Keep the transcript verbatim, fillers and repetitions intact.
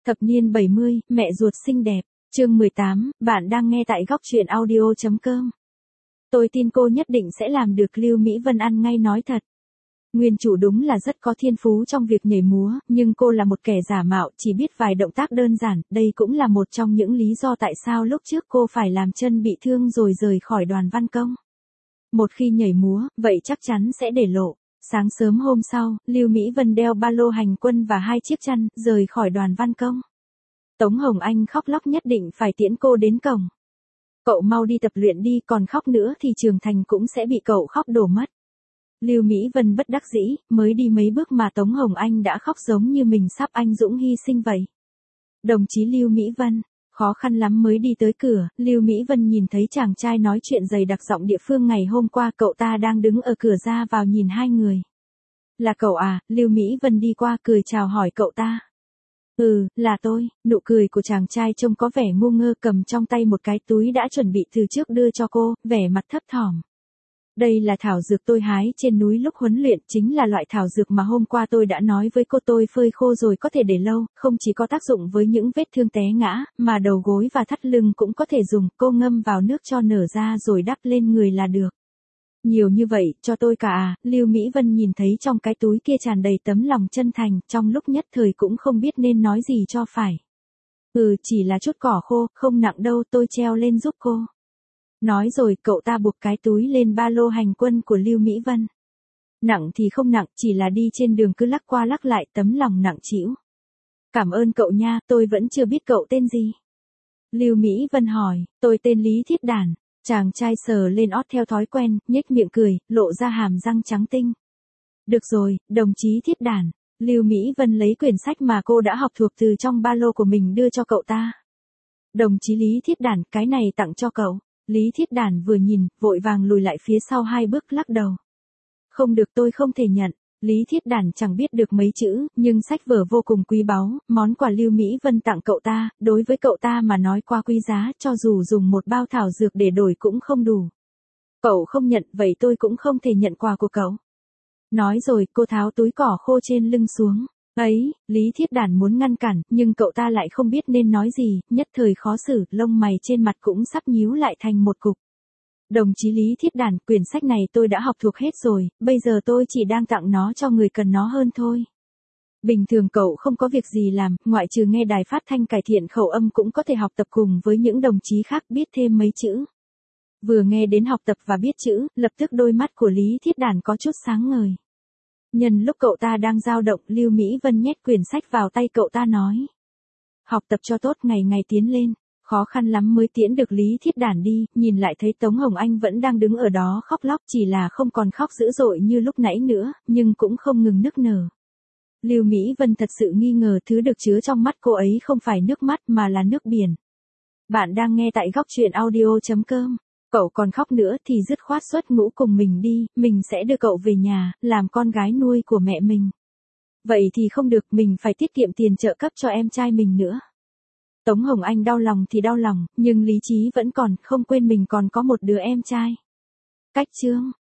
Thập niên bảy mươi, mẹ ruột xinh đẹp, chương mười tám, bạn đang nghe tại góc truyện audio chấm com. Tôi tin cô nhất định sẽ làm được, Lưu Mỹ Vân ăn ngay nói thật. Nguyên chủ đúng là rất có thiên phú trong việc nhảy múa, nhưng cô là một kẻ giả mạo, chỉ biết vài động tác đơn giản, đây cũng là một trong những lý do tại sao lúc trước cô phải làm chân bị thương rồi rời khỏi đoàn văn công. Một khi nhảy múa, vậy chắc chắn sẽ để lộ. Sáng sớm hôm sau, Lưu Mỹ Vân đeo ba lô hành quân và hai chiếc chăn, rời khỏi đoàn văn công. Tống Hồng Anh khóc lóc nhất định phải tiễn cô đến cổng. Cậu mau đi tập luyện đi, còn khóc nữa thì trưởng thành cũng sẽ bị cậu khóc đổ mất. Lưu Mỹ Vân bất đắc dĩ, mới đi mấy bước mà Tống Hồng Anh đã khóc giống như mình sắp anh dũng hy sinh vậy. Đồng chí Lưu Mỹ Vân, khó khăn lắm mới đi tới cửa, Lưu Mỹ Vân nhìn thấy chàng trai nói chuyện dày đặc giọng địa phương ngày hôm qua, cậu ta đang đứng ở cửa ra vào nhìn hai người. Là cậu à? Lưu Mỹ Vân đi qua cười chào hỏi cậu ta. Ừ, là tôi. Nụ cười của chàng trai trông có vẻ ngu ngơ, cầm trong tay một cái túi đã chuẩn bị từ trước đưa cho cô, vẻ mặt thấp thỏm. Đây là thảo dược tôi hái trên núi lúc huấn luyện, chính là loại thảo dược mà hôm qua tôi đã nói với cô, tôi phơi khô rồi có thể để lâu, không chỉ có tác dụng với những vết thương té ngã, mà đầu gối và thắt lưng cũng có thể dùng, cô ngâm vào nước cho nở ra rồi đắp lên người là được. Nhiều như vậy, cho tôi cả à? Lưu Mỹ Vân nhìn thấy trong cái túi kia tràn đầy tấm lòng chân thành, trong lúc nhất thời cũng không biết nên nói gì cho phải. Ừ, chỉ là chút cỏ khô, không nặng đâu, tôi treo lên giúp cô. Nói rồi, cậu ta buộc cái túi lên ba lô hành quân của Lưu Mỹ Vân. Nặng thì không nặng, chỉ là đi trên đường cứ lắc qua lắc lại, tấm lòng nặng trĩu. Cảm ơn cậu nha, tôi vẫn chưa biết cậu tên gì. Lưu Mỹ Vân hỏi, tôi tên Lý Thiết Đản. Chàng trai sờ lên ót theo thói quen, nhếch miệng cười, lộ ra hàm răng trắng tinh. Được rồi, đồng chí Thiết Đản. Lưu Mỹ Vân lấy quyển sách mà cô đã học thuộc từ trong ba lô của mình đưa cho cậu ta. Đồng chí Lý Thiết Đản, cái này tặng cho cậu. Lý Thiết Đản vừa nhìn, vội vàng lùi lại phía sau hai bước, lắc đầu. Không được, tôi không thể nhận. Lý Thiết Đản chẳng biết được mấy chữ, nhưng sách vở vô cùng quý báu, món quà Lưu Mỹ Vân tặng cậu ta, đối với cậu ta mà nói quá quý giá, cho dù dùng một bao thảo dược để đổi cũng không đủ. Cậu không nhận, vậy tôi cũng không thể nhận quà của cậu. Nói rồi, cô tháo túi cỏ khô trên lưng xuống. Ấy, Lý Thiết Đản muốn ngăn cản, nhưng cậu ta lại không biết nên nói gì, nhất thời khó xử, lông mày trên mặt cũng sắp nhíu lại thành một cục. Đồng chí Lý Thiết Đản, quyển sách này tôi đã học thuộc hết rồi, bây giờ tôi chỉ đang tặng nó cho người cần nó hơn thôi. Bình thường cậu không có việc gì làm, ngoại trừ nghe đài phát thanh cải thiện khẩu âm cũng có thể học tập cùng với những đồng chí khác, biết thêm mấy chữ. Vừa nghe đến học tập và biết chữ, lập tức đôi mắt của Lý Thiết Đản có chút sáng ngời. Nhân lúc cậu ta đang dao động, Lưu Mỹ Vân nhét quyển sách vào tay cậu ta nói. Học tập cho tốt, ngày ngày tiến lên. Khó khăn lắm mới tiễn được Lý Thiết Đản đi, nhìn lại thấy Tống Hồng Anh vẫn đang đứng ở đó khóc lóc, chỉ là không còn khóc dữ dội như lúc nãy nữa, nhưng cũng không ngừng nức nở. Lưu Mỹ Vân thật sự nghi ngờ thứ được chứa trong mắt cô ấy không phải nước mắt mà là nước biển. Bạn đang nghe tại góc truyện audio chấm com. Cậu còn khóc nữa thì dứt khoát xuất ngũ cùng mình đi, mình sẽ đưa cậu về nhà, làm con gái nuôi của mẹ mình. Vậy thì không được, mình phải tiết kiệm tiền trợ cấp cho em trai mình nữa. Tống Hồng Anh đau lòng thì đau lòng, nhưng lý trí vẫn còn, không quên mình còn có một đứa em trai. Cách chương.